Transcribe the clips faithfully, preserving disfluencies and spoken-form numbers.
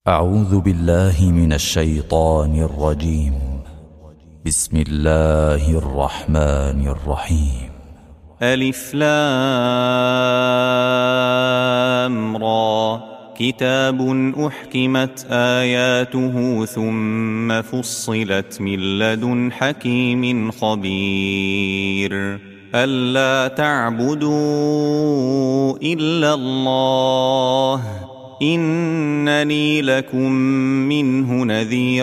أعوذ بالله من الشيطان الرجيم. بسم الله الرحمن الرحيم. ألف لام را كتاب أحكمت آياته ثم فصلت من لدن حكيم خبير ألا تعبدوا إلا الله إنني لكم منه نذير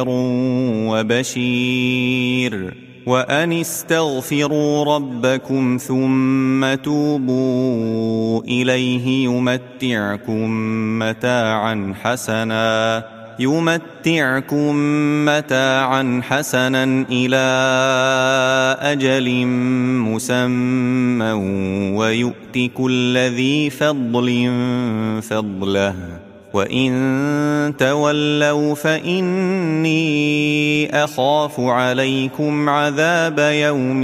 وبشير وأن استغفروا ربكم ثم توبوا إليه يمتعكم متاعا حسنا يمتعكم متاعا حسنا إلى أجل مسمى ويؤت كل ذي فضل فضله وإن تولوا فإني أخاف عليكم عذاب يوم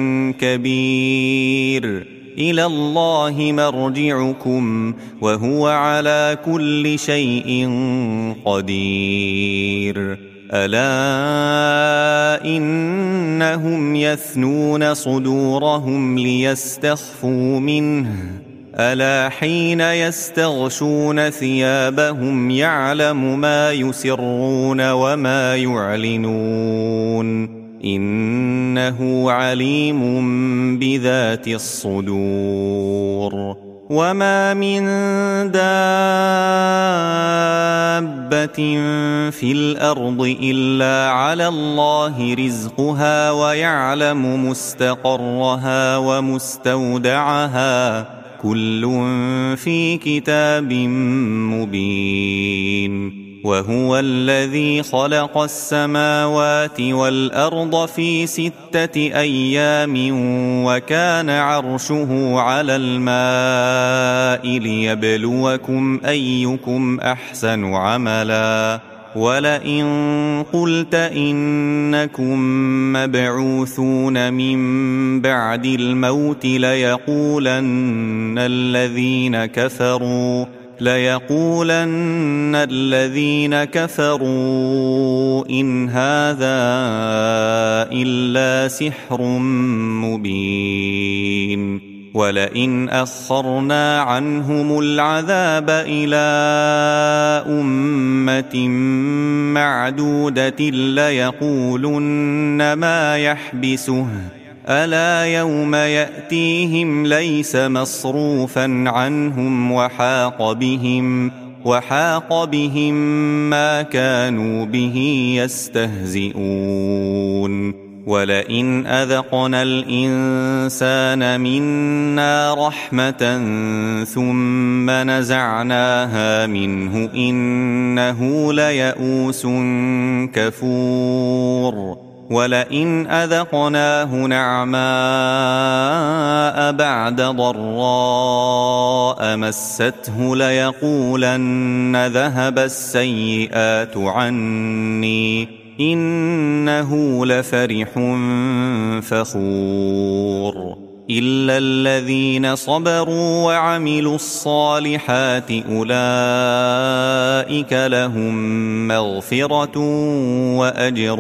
كبير إلى الله مرجعكم وهو على كل شيء قدير ألا إنهم يثنون صدورهم ليستخفوا منه ألا حين يستغشون ثيابهم يعلم ما يسرون وما يعلنون إنه عليم بذات الصدور وما من دابة في الأرض إلا على الله رزقها ويعلم مستقرها ومستودعها كل في كتاب مبين وهو الذي خلق السماوات والأرض في ستة أيام وكان عرشه على الماء ليبلوكم أيكم أحسن عملا ولئن قلت إنكم مبعوثون من بعد الموت ليقولن الذين كفروا ليقولن الذين كفروا إن هذا إلا سحر مبين ولئن أخرنا عنهم العذاب إلى أمة معدودة ليقولن ما يحبسه ألا يوم يأتيهم ليس مصروفا عنهم وحاق بهم وحاق بهم ما كانوا به يستهزئون ولئن أذقنا الإنسان منا رحمة ثم نزعناها منه إنه ليئوس كفور ولئن أذقناه نعماء بعد ضراء مسته ليقولن ذهب السيئات عني إنه لفرح فخور إلا الذين صبروا وعملوا الصالحات أولئك لهم مغفرة وأجر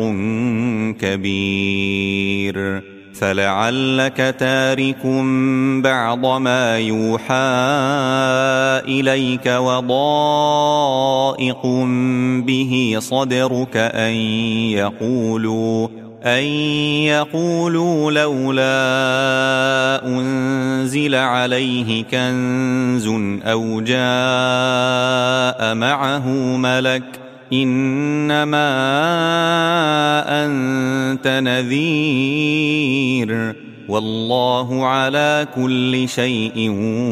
كبير فلعلك تارك بعض ما يوحى إليك وضائق به صدرك أن يقولوا أن يقولوا لولا أنزل عليه كنز أو جاء معه ملك إنما أنت نذير والله على كل شيء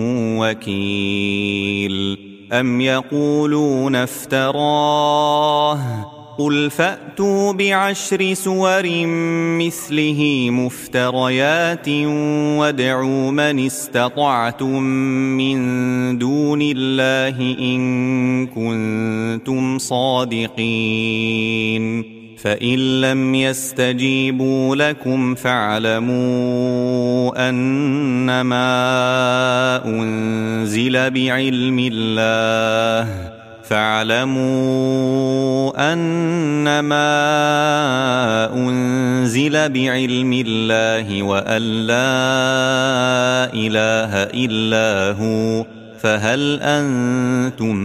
وكيل أم يقولون افتراه قل فأتوا بعشر سور مثله مفتريات وادعوا من استطعتم من دون الله إن كنتم صادقين فإن لم يستجيبوا لكم فاعلموا أنما أنزل بعلم الله فاعلموا أنما أنزل بعلم الله وأن لا إله إلا هو فهل أنتم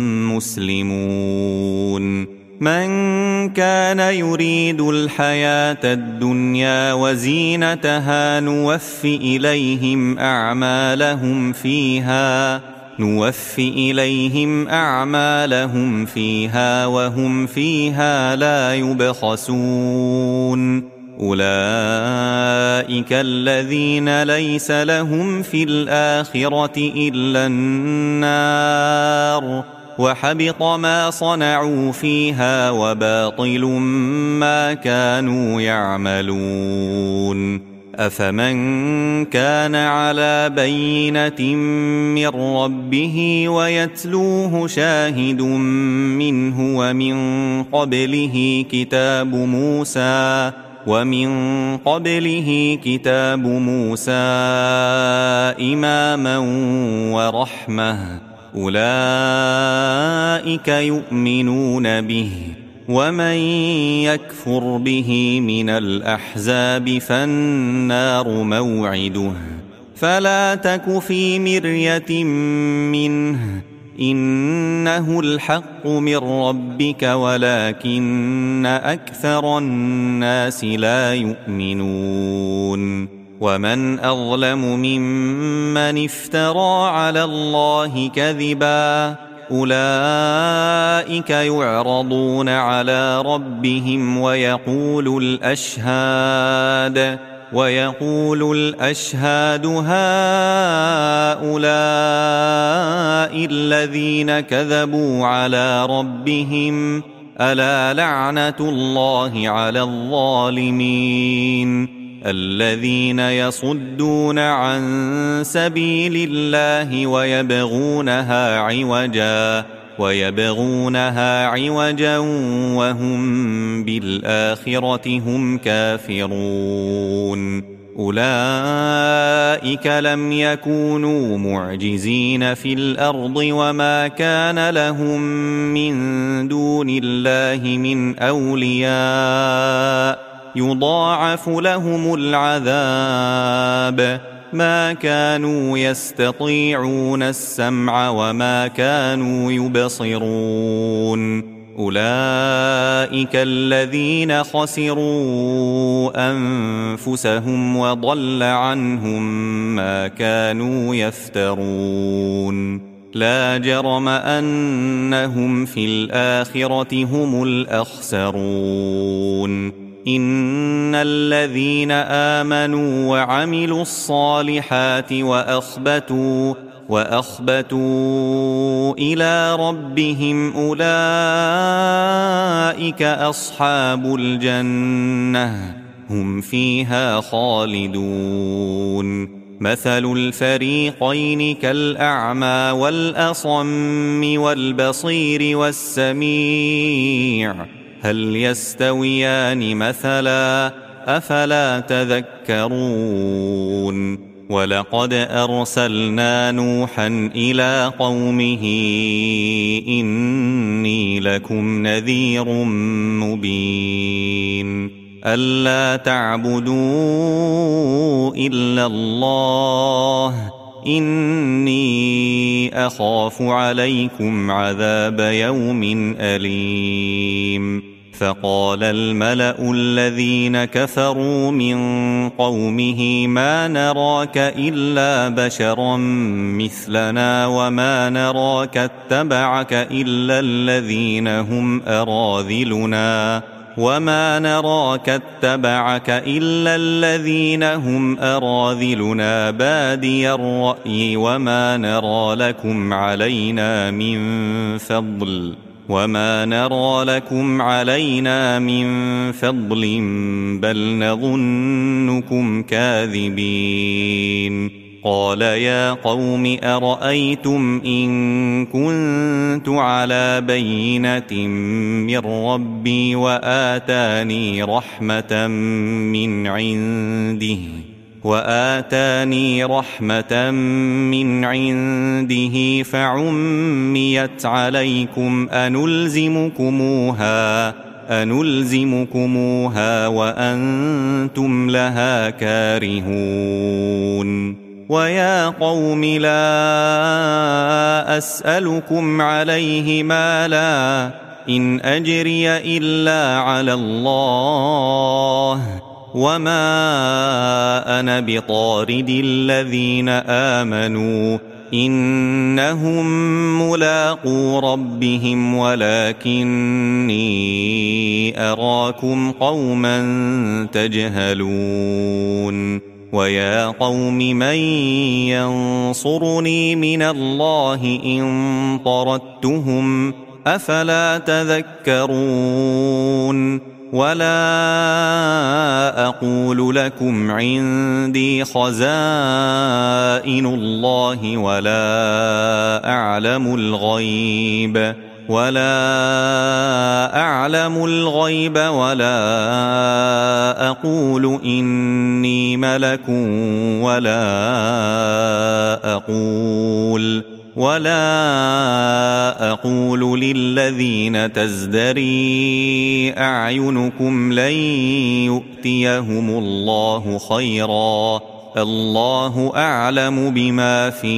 مسلمون من كان يريد الحياة الدنيا وزينتها نوف إليهم أعمالهم فيها نوف إليهم أعمالهم فيها وهم فيها لا يبخسون أولئك الذين ليس لهم في الآخرة إلا النار وحبط ما صنعوا فيها وباطل ما كانوا يعملون أفمن كان على بينة من ربه ويتلوه شاهد منه ومن قبله كتاب موسى ومن قبله كتاب موسى إماما ورحمة أولئك يؤمنون به ومن يكفر به من الأحزاب فالنار موعده فلا تك في مرية منه إنه الحق من ربك ولكن أكثر الناس لا يؤمنون ومن أظلم ممن افترى على الله كذبا أولئك يعرضون على ربهم ويقول الأشهاد ويقول الأشهاد هؤلاء الذين كذبوا على ربهم ألا لعنة الله على الظالمين الذين يصدون عن سبيل الله ويبغونها عوجا ويبغونها عوجا وهم بالآخرة هم كافرون أولئك لم يكونوا معجزين في الأرض وما كان لهم من دون الله من أولياء يضاعف لهم العذاب ما كانوا يستطيعون السمع وما كانوا يبصرون أولئك الذين خسروا أنفسهم وضل عنهم ما كانوا يفترون لا جرم أنهم في الآخرة هم الأخسرون إن الذين آمنوا وعملوا الصالحات وأخبتوا وأخبتوا إلى ربهم أولئك أصحاب الجنة هم فيها خالدون مثل الفريقين كالأعمى والأصم والبصير والسميع هل يستويان مثلا أفلا تذكرون ولقد أرسلنا نوحا إلى قومه إني لكم نذير مبين ألا تعبدوا إلا الله إني أخاف عليكم عذاب يوم أليم فقال الملأ الذين كفروا من قومه ما نراك إلا بشرا مثلنا وما نراك اتبعك إلا الذين هم أراذلنا وما نراك اتبعك إلا الذين هم أراذلنا بادي الرأي وما نرى لكم علينا من فضل وما نرى لكم علينا من فضل بل نظنكم كاذبين قال يا قوم أرأيتم إن كنت على بينة من ربي وآتاني رحمة من عنده وآتاني رحمة من عنده فعميت عليكم أنلزمكموها أنلزمكموها وأنتم لها كارهون ويا قوم لا أسألكم عليه مالا إن أجري إلا على الله وما أنا بطارد الذين آمنوا إنهم ملاقو ربهم ولكني أراكم قوما تجهلون ويا قوم من ينصرني من الله إن طردتهم أفلا تذكرون ولا أقول لكم عندي خزائن الله ولا أعلم الغيب ولا أعلم الغيب ولا أقول إني ملك ولا أقول ولا أقول للذين تزدري أعينكم لن يؤتيهم الله خيرا الله أعلم بما في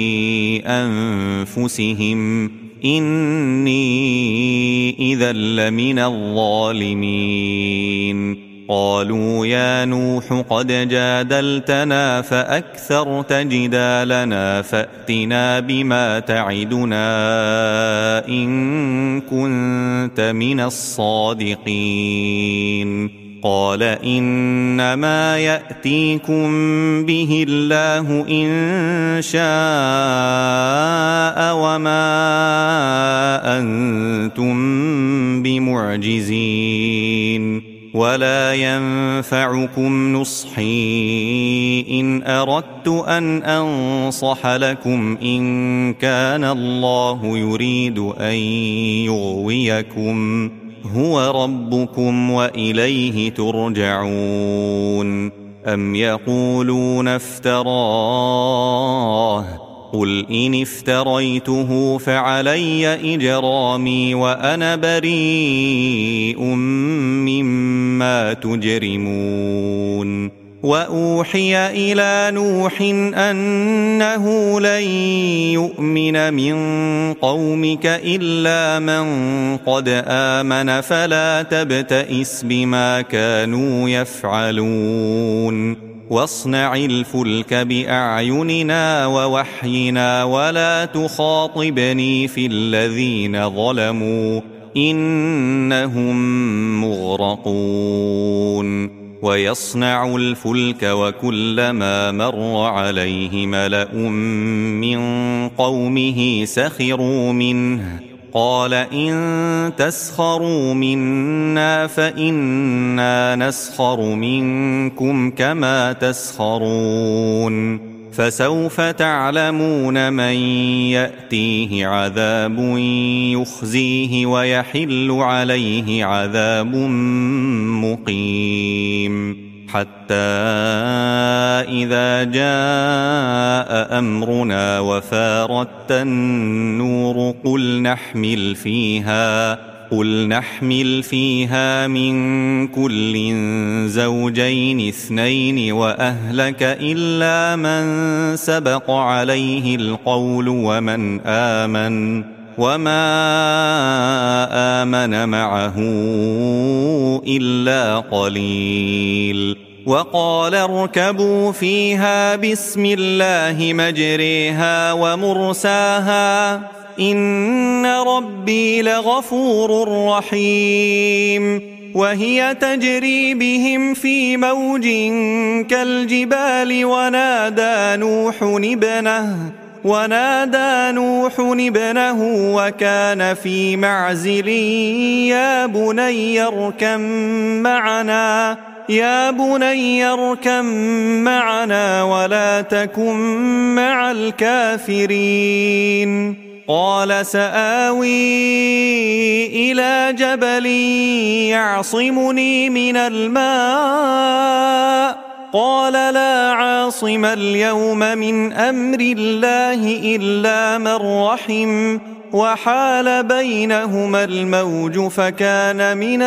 أنفسهم إني إذا لمن الظالمين قالوا يا نوح قد جادلتنا فأكثرت جدالنا فأتنا بما تعدنا إن كنت من الصادقين قال إنما يأتيكم به الله إن شاء وما أنتم بمعجزين ولا ينفعكم نصحي إن أردت أن أنصح لكم إن كان الله يريد أن يغويكم هو ربكم وإليه ترجعون أم يقولون افتراه قل إن افتريته فعلي إجرامي وأنا بريء مما تجرمون وأوحي إلى نوح أنه لن يؤمن من قومك إلا من قد آمن فلا تبتئس بما كانوا يفعلون واصنع الفلك بأعيننا ووحينا ولا تخاطبني في الذين ظلموا إنهم مغرقون ويصنع الفلك وكلما مر عليه ملأ من قومه سخروا منه قال إن تسخروا منا فإنا نسخر منكم كما تسخرون فسوف تعلمون من يأتيه عذاب يخزيه ويحل عليه عذاب مقيم حتى إذا جاء أمرنا وفارت النور قل نحمل فيها قل نحمل فيها من كل زوجين اثنين وأهلك إلا من سبق عليه القول ومن آمن وما آمن معه إلا قليل وقال اركبوا فيها بسم الله مجريها ومرساها إن ربي لغفور رحيم وهي تجري بهم في موج كالجبال ونادى نوح ابنه ونادى نوح ابنه وكان في معزل يا بني اركب معنا يا بني اركب معنا ولا تكن مع الكافرين قال سآوي إلى جبل يعصمني من الماء قال لا عاصم اليوم من أمر الله إلا من رحم وحال بينهما الموج فكان من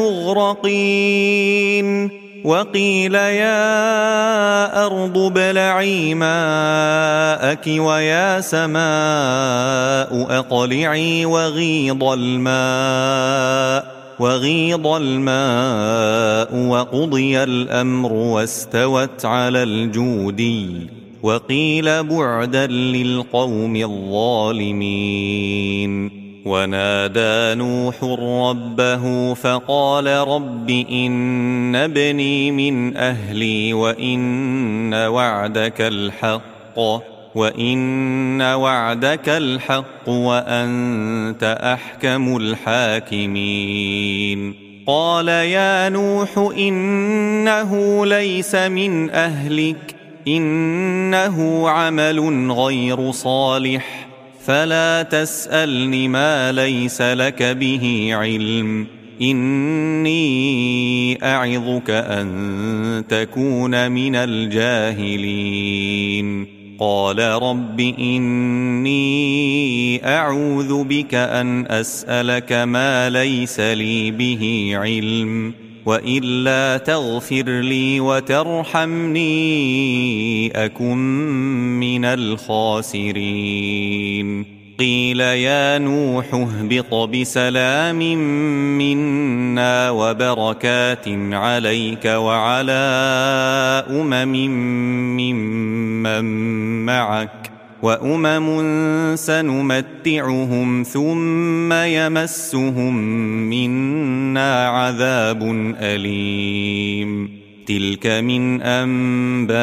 المغرقين وقيل يا أرض ابلعي ماءك ويا سماء أقلعي وغيض الماء وغيض الماء وقضي الأمر واستوت على الجودي وقيل بعدا للقوم الظالمين ونادى نوح ربه فقال رب إن ابني من أهلي وإن وعدك الحق وإن وعدك الحق وأنت أحكم الحاكمين قال يا نوح إنه ليس من أهلك إنه عمل غير صالح فلا تسألني ما ليس لك به علم إني أعظك أن تكون من الجاهلين قال رب إني أعوذ بك أن أسألك ما ليس لي به علم وإلا تغفر لي وترحمني أكن من الخاسرين قيل يا نوح اهبط بسلام منا وبركات عليك وعلى أمم ممن معك وأمم سنمتعهم ثم يمسهم منا عذاب أليم تلك من أنباء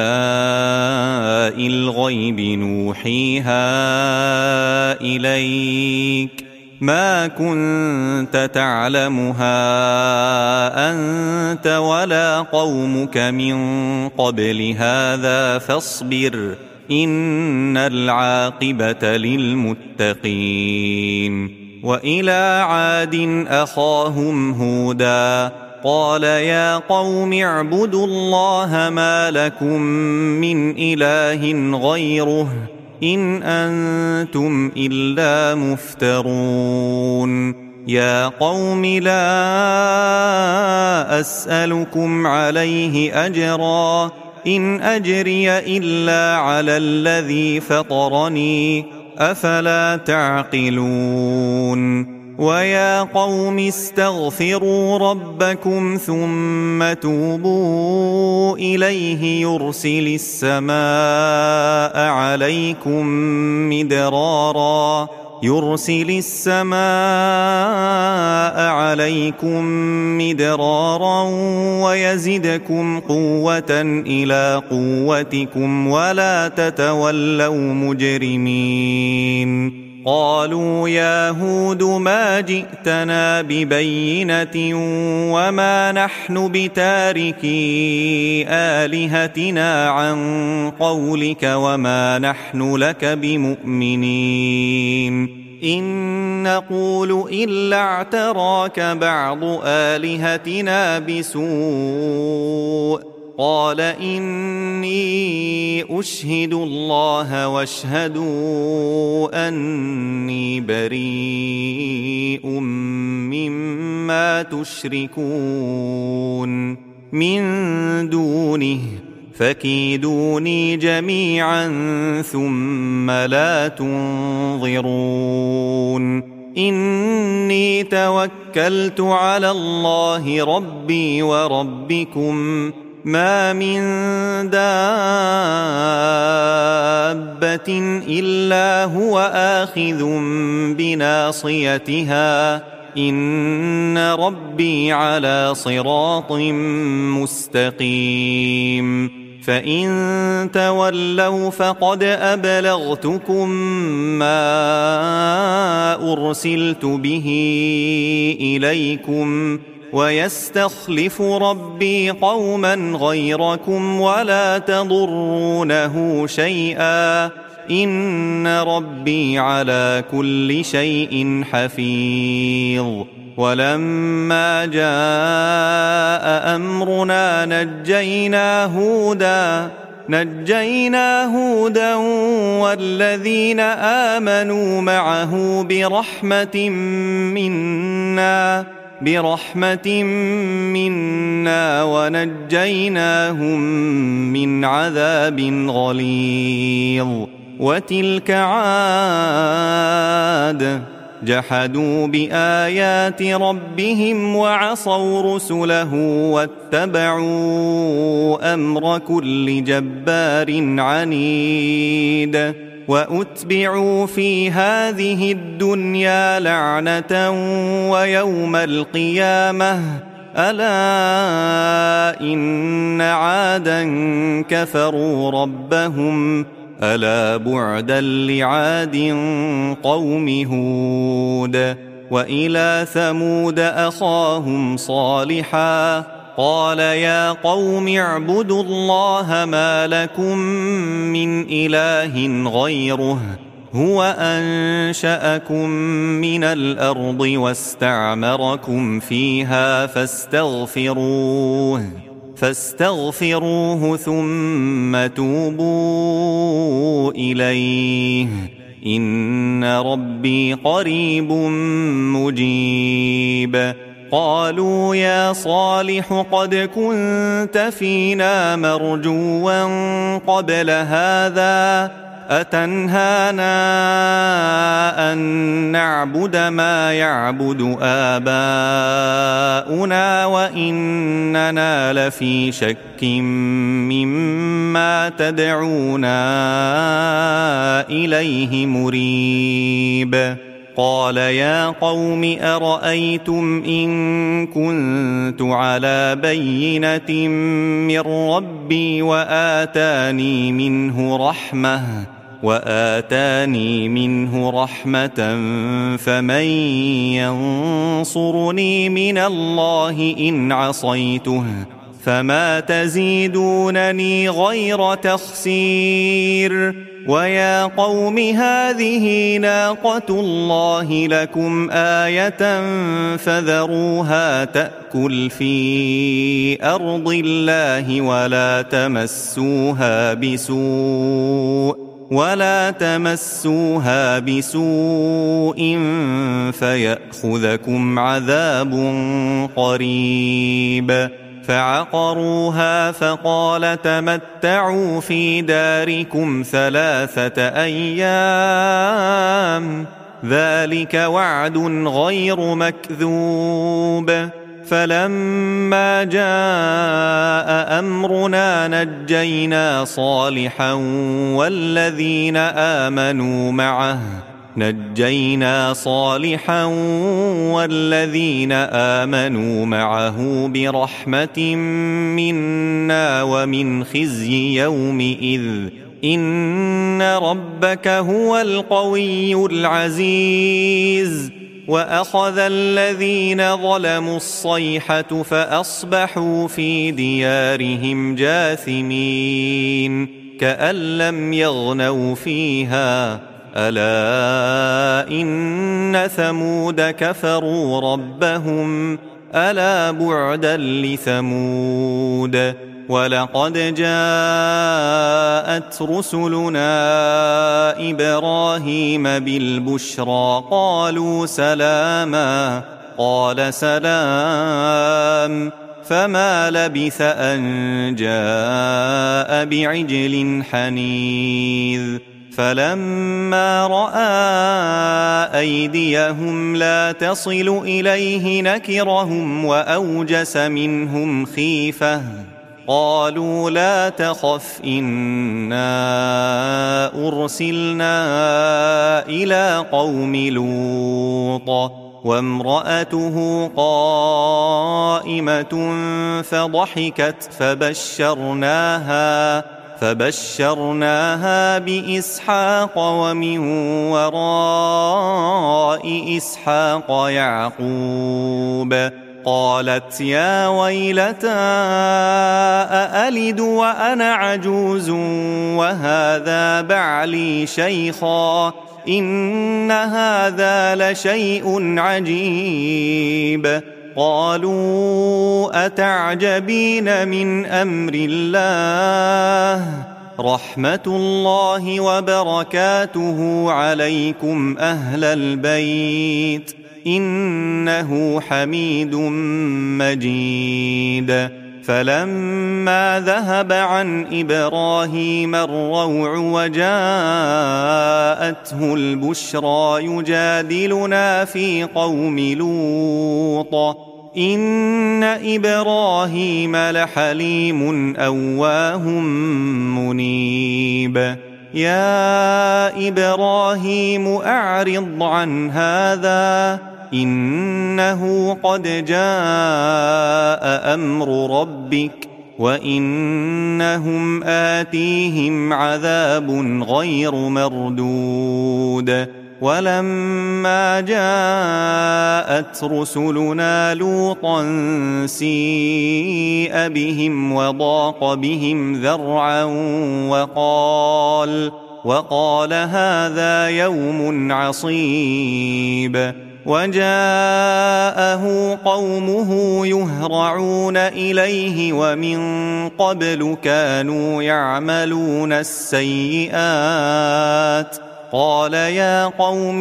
الغيب نوحيها إليك ما كنت تعلمها أنت ولا قومك من قبل هذا فاصبر إن العاقبة للمتقين وإلى عاد أخاهم هودا قال يا قوم اعبدوا الله ما لكم من إله غيره إن أنتم إلا مفترون يا قوم لا أسألكم عليه أجرا إن أجري إلا على الذي فطرني أفلا تعقلون ويا قوم استغفروا ربكم ثم توبوا إليه يرسل السماء عليكم مدرارا يرسل السماء عليكم مدرارا ويزدكم قوة إلى قوتكم ولا تتولوا مجرمين قالوا يا هود ما جئتنا ببينة وما نحن بتاركي آلهتنا عن قولك وما نحن لك بمؤمنين إن نقول إلا اعتراك بعض آلهتنا بسوء قال إني أشهد الله واشهدوا أني بريء مما تشركون من دونه فكيدوني جميعا ثم لا تنظرون إني توكلت على الله ربي وربكم ما من دابة إلا هو آخذ بناصيتها إن ربي على صراط مستقيم فإن تولوا فقد أبلغتكم ما أرسلت به إليكم ويستخلف ربي قوما غيركم ولا تضرونه شيئا إن ربي على كل شيء حفيظ ولما جاء أمرنا نجينا هودا نجينا هودا والذين آمنوا معه برحمة منا برحمة منا ونجيناهم من عذاب غليظ. وتلك عاد جحدوا بآيات ربهم وعصوا رسله واتبعوا أمر كل جبار عنيد. وأتبعوا في هذه الدنيا لعنة ويوم القيامة ألا إن عادا كفروا ربهم ألا بعدا لعاد قوم هود. وإلى ثمود أخاهم صالحا قال يا قوم اعبدوا الله ما لكم من إله غيره هو أنشأكم من الأرض واستعمركم فيها فاستغفروه فاستغفروه ثم توبوا إليه إن ربي قريب مجيب. قالوا يا صالح قد كنت فينا مرجوا قبل هذا أتنهانا أن نعبد ما يعبد آباؤنا وإننا لفي شك مما تدعونا إليه مريب. قال يا قوم أرأيتم إن كنت على بينة من ربي وآتاني منه رحمة وآتاني منه رحمة فمن ينصرني من الله إن عصيته فما تزيدونني غير تخسير. ويا قوم هذه ناقة الله لكم آية فذروها تأكل في أرض الله ولا تمسوها بسوء ولا تمسوها بسوء فيأخذكم عذاب قريب. فعقروها فقال تمتعوا في داركم ثلاثة أيام ذلك وعد غير مكذوب. فلما جاء أمرنا نجينا صالحا والذين آمنوا معه نجينا صالحا والذين آمنوا معه برحمة منا ومن خزي يومئذ إن ربك هو القوي العزيز. وأخذ الذين ظلموا الصيحة فأصبحوا في ديارهم جاثمين كأن لم يغنوا فيها ألا إن ثمود كفروا ربهم ألا بعدا لثمود. ولقد جاءت رسلنا إبراهيم بالبشرى قالوا سلاما قال سلام فما لبث أن جاء بعجل حنيذ. فلما رأى أيديهم لا تصل إليه نكرهم وأوجس منهم خيفة قالوا لا تخف إنا أرسلنا إلى قوم لوط وامرأته قائمة فضحكت فبشرناها فبشرناها بإسحاق ومن وراء إسحاق يعقوب. قالت يا ويلتى أألد وأنا عجوز وهذا بعلي شيخا إن هذا لشيء عجيب قالوا أتعجبين من أمر الله رحمة الله وبركاته عليكم أهل البيت إنه حميد مجيد فلما ذهب عن إبراهيم الروع وجاءته البشرى يجادلنا في قوم لوط إن إبراهيم لحليم أواه منيب يا إبراهيم أعرض عن هذا إنه قد جاء أمر ربك وإنهم آتيهم عذاب غير مردود ولما جاءت رسلنا لوطا سيء بهم وضاق بهم ذرعا وقال وقال هذا يوم عصيب وجاءه قومه يهرعون إليه ومن قبل كانوا يعملون السيئات قال يا قوم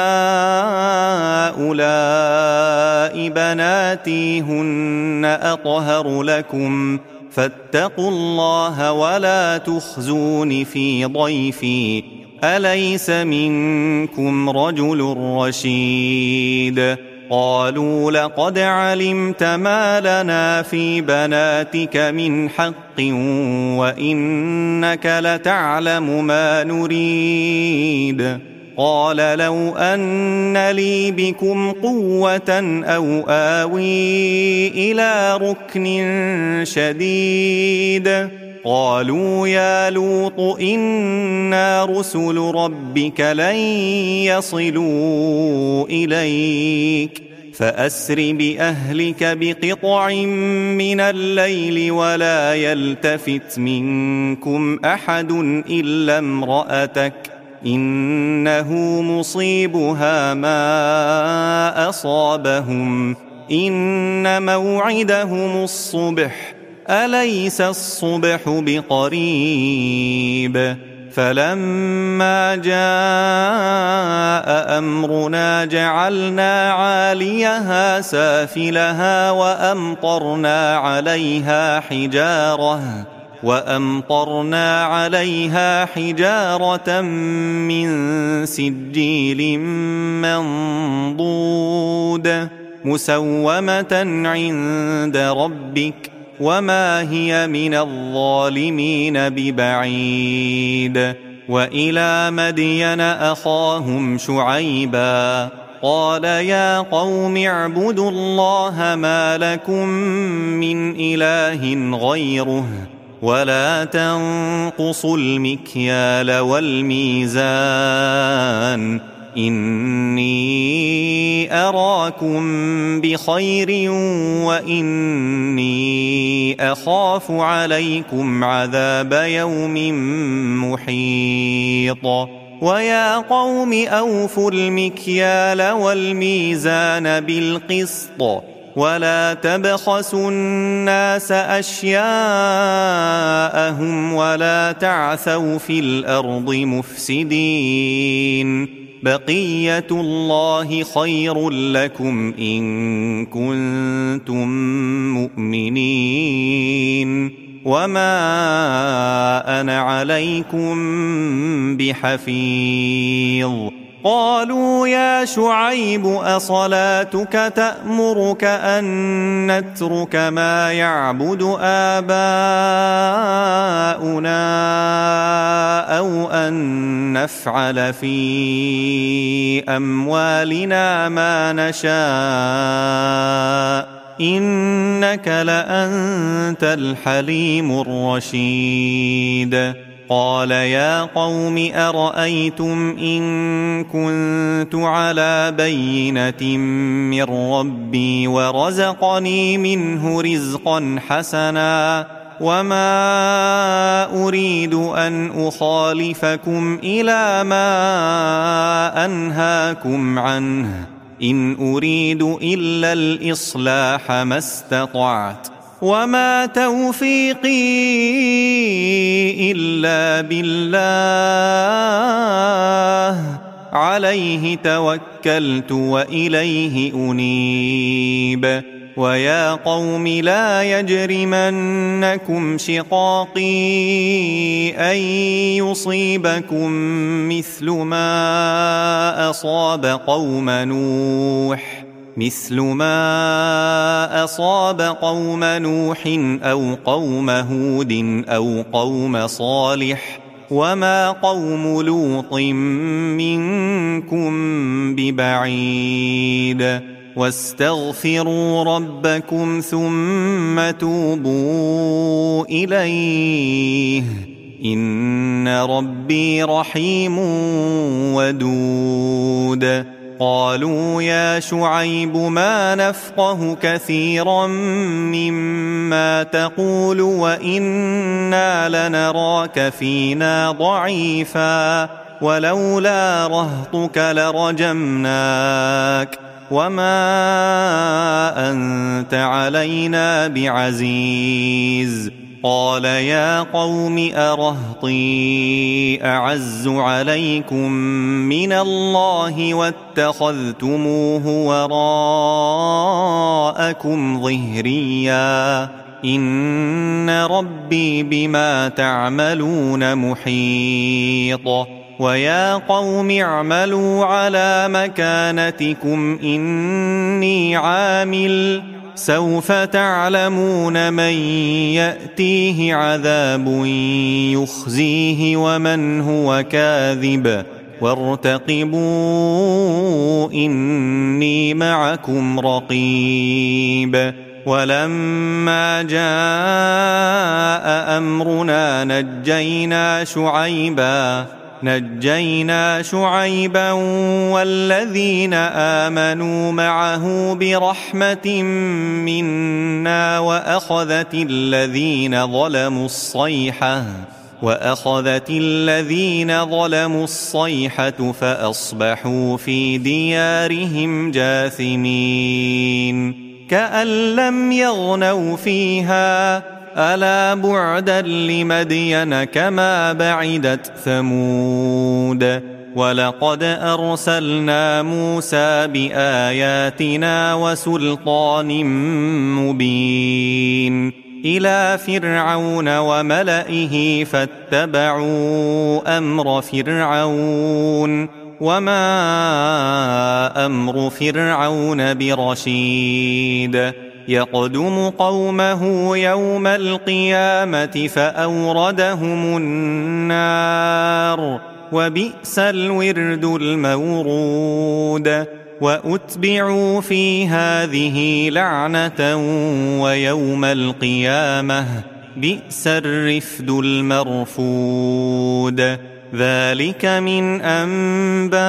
هؤلاء بناتي هن أطهر لكم فاتقوا الله ولا تخزون في ضيفي أليس منكم رجل رشيد قالوا لقد علمت ما لنا في بناتك من حق وإنك لتعلم ما نريد قال لو أن لي بكم قوة أو آوي إلى ركن شديد قالوا يا لوط إنا رسل ربك لن يصلوا إليك فأسر بأهلك بقطع من الليل ولا يلتفت منكم أحد إلا امرأتك إنه مصيبها ما أصابهم إن موعدهم الصبح أليس الصبح بقريب فلما جاء أمرنا جعلنا عاليها سافلها وأمطرنا عليها حجارة وأمطرنا عليها حجارة من سجيل منضود مسومة عند ربك وما هي من الظالمين ببعيد وإلى مدين أخاهم شعيبا قال يا قوم اعبدوا الله ما لكم من إله غيره ولا تنقصوا المكيال والميزان إني أراكم بخير وإني أخاف عليكم عذاب يوم محيط ويا قوم أوفوا المكيال والميزان بالقسط ولا تبخسوا الناس أشياءهم ولا تعثوا في الأرض مفسدين بقية الله خير لكم إن كنتم مؤمنين وما أنا عليكم بحفيظ قالوا يا شعيب أصلاتك تأمرك أن نترك ما يعبد آباؤنا أو أن نفعل في أموالنا ما نشاء إنك لأنت الحليم الرشيد قال يا قوم أرأيتم إن كنت على بينة من ربي ورزقني منه رزقا حسنا وما أريد أن أخالفكم إلى ما أنهاكم عنه إن أريد إلا الإصلاح ما استطعت وما توفيقي إلا بالله عليه توكلت وإليه أنيب ويا قوم لا يجرمنكم شقاقي أن يصيبكم مثل ما أصاب قوم نوح مثل ما أصاب قوم نوح أو قوم هود أو قوم صالح وما قوم لوط منكم ببعيد واستغفروا ربكم ثم توبوا إليه إن ربي رحيم ودود قالوا يا شعيب ما نفقه كثيرا مما تقول وإنا لنراك فينا ضعيفا ولولا رهطك لرجمناك وما أنت علينا بعزيز قال يا قوم أرهطي أعز عليكم من الله واتخذتموه وراءكم ظهريا إن ربي بما تعملون محيط ويا قوم اعملوا على مكانتكم إني عامل سوف تعلمون من يأتيه عذاب يخزيه ومن هو كاذب وارتقبوا إني معكم رقيب ولما جاء أمرنا نجينا شعيبا نجينا شعيبا والذين آمنوا معه برحمة منا وأخذت الذين ظلموا الصيحة وأخذت الذين ظلموا الصيحة فأصبحوا في ديارهم جاثمين كأن لم يغنوا فيها ألا بعدا لمدين كما بعدت ثمود ولقد أرسلنا موسى بآياتنا وسلطان مبين إلى فرعون وملئه فاتبعوا أمر فرعون وما أمر فرعون برشيد يقدم قومه يوم القيامة فأوردهم النار وبئس الورد المورود وأتبعوا في هذه لعنة ويوم القيامة بئس الرفد المرفود ذلك من أنباء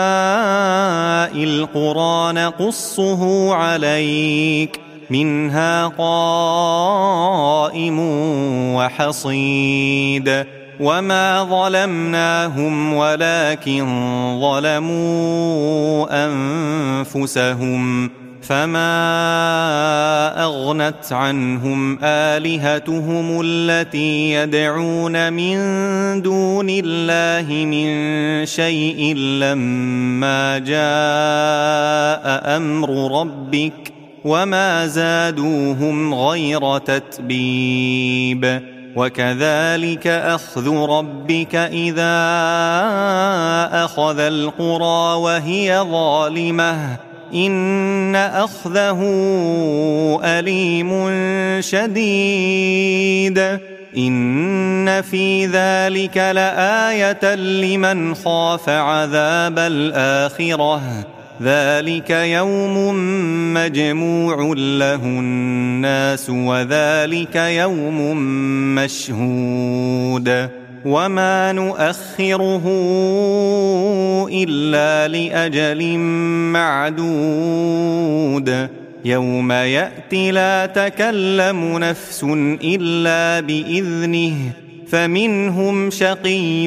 القرى نقصه عليك منها قائم وحصيد وما ظلمناهم ولكن ظلموا أنفسهم فما أغنت عنهم آلهتهم التي يدعون من دون الله من شيء لما جاء أمر ربك وما زادوهم غير تتبيب وكذلك أخذ ربك إذا أخذ القرى وهي ظالمة إن أخذه أليم شديد إن في ذلك لآية لمن خاف عذاب الآخرة ذلك يوم مجموع له الناس وذلك يوم مشهود وما نؤخره إلا لأجل معدود يوم يأتي لا تكلم نفس إلا بإذنه فمنهم شقي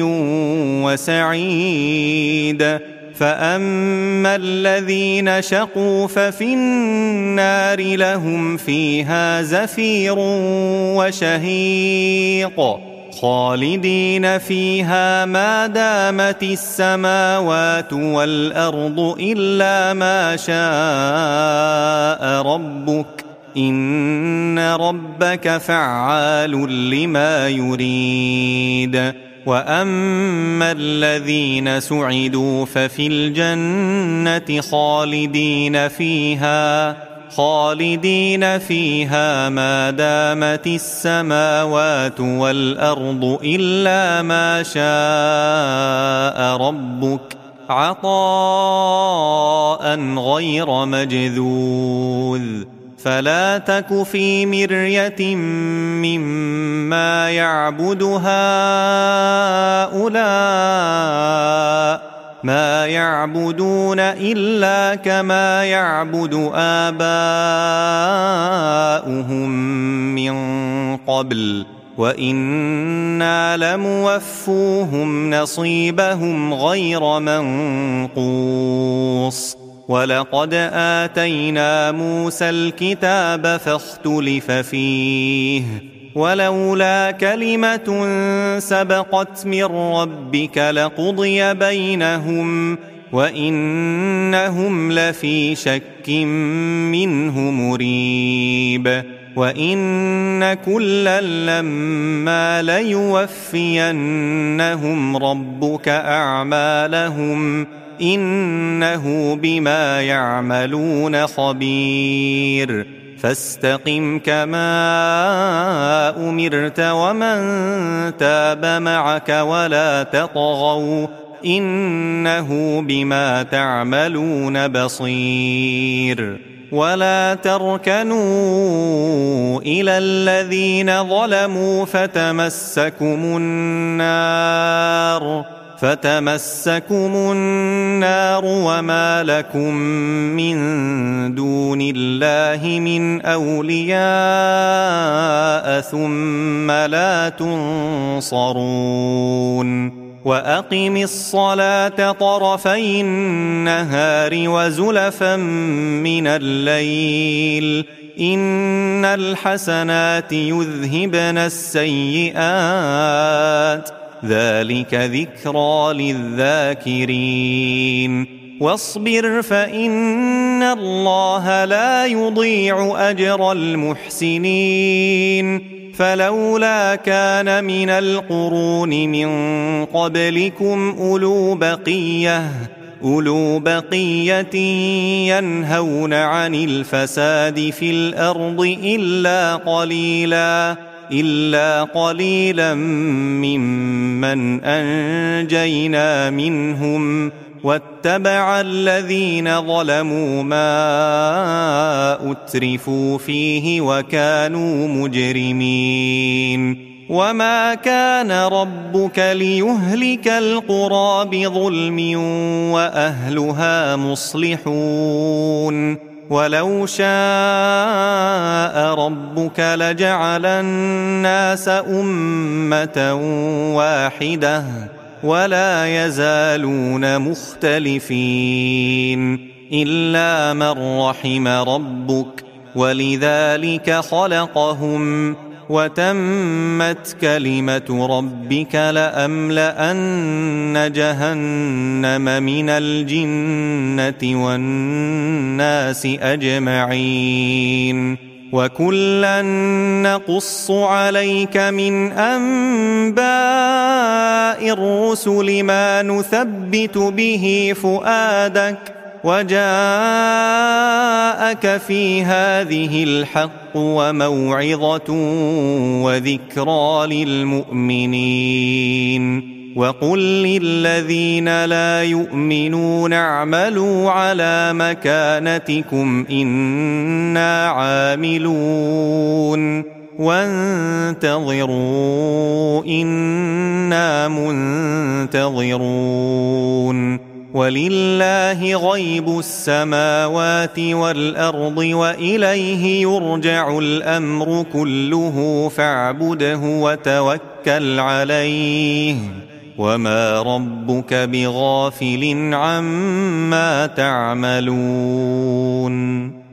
وسعيد فأما الذين شقوا ففي النار لهم فيها زفير وشهيق خالدين فيها ما دامت السماوات والأرض إلا ما شاء ربك إن ربك فعال لما يريد وأما الذين سعدوا ففي الجنة خالدين فيها خالدين فيها ما دامت السماوات والأرض إلا ما شاء ربك عطاء غير مجذوذ فلا تك في مرية مما يعبد هؤلاء ما يعبدون إلا كما يعبد آباؤهم من قبل وإنا لموفوهم نصيبهم غير منقوص ولقد آتينا موسى الكتاب فاختلف فيه ولولا كلمة سبقت من ربك لقضي بينهم وإنهم لفي شك منه مريب وإن كلا لما ليوفينهم ربك أعمالهم إنه بما يعملون خبير فاستقم كما أمرت ومن تاب معك ولا تطغوا إنه بما تعملون بصير ولا تركنوا إلى الذين ظلموا فتمسكم النار فتمسكم النار وما لكم من دون الله من أولياء ثم لا تنصرون وأقم الصلاة طرفي النهار وزلفا من الليل إن الحسنات يذهبن السيئات ذلك ذكرى للذاكرين واصبر فإن الله لا يضيع أجر المحسنين فلولا كان من القرون من قبلكم أولو بقية أولو بقية ينهون عن الفساد في الأرض إلا قليلا إلا قليلا ممن أنجينا منهم واتبع الذين ظلموا ما أترفوا فيه وكانوا مجرمين وما كان ربك ليهلك القرى بظلم وأهلها مصلحون ولو شاء ربك لجعل الناس أمة واحدة ولا يزالون مختلفين إلا من رحم ربك ولذلك خلقهم وتمت كلمة ربك لأملأن جهنم من الجنة والناس أجمعين وكلا نقص عليك من أنباء الرسل ما نثبت به فؤادك وجاءك في هذه الحق وموعظة وذكرى للمؤمنين وقل للذين لا يؤمنون اعملوا على مكانتكم إنا عاملون وانتظروا إنا منتظرون ولله غيب السماوات والأرض وإليه يرجع الأمر كله فاعبده وتوكل عليه وما ربك بغافل عما تعملون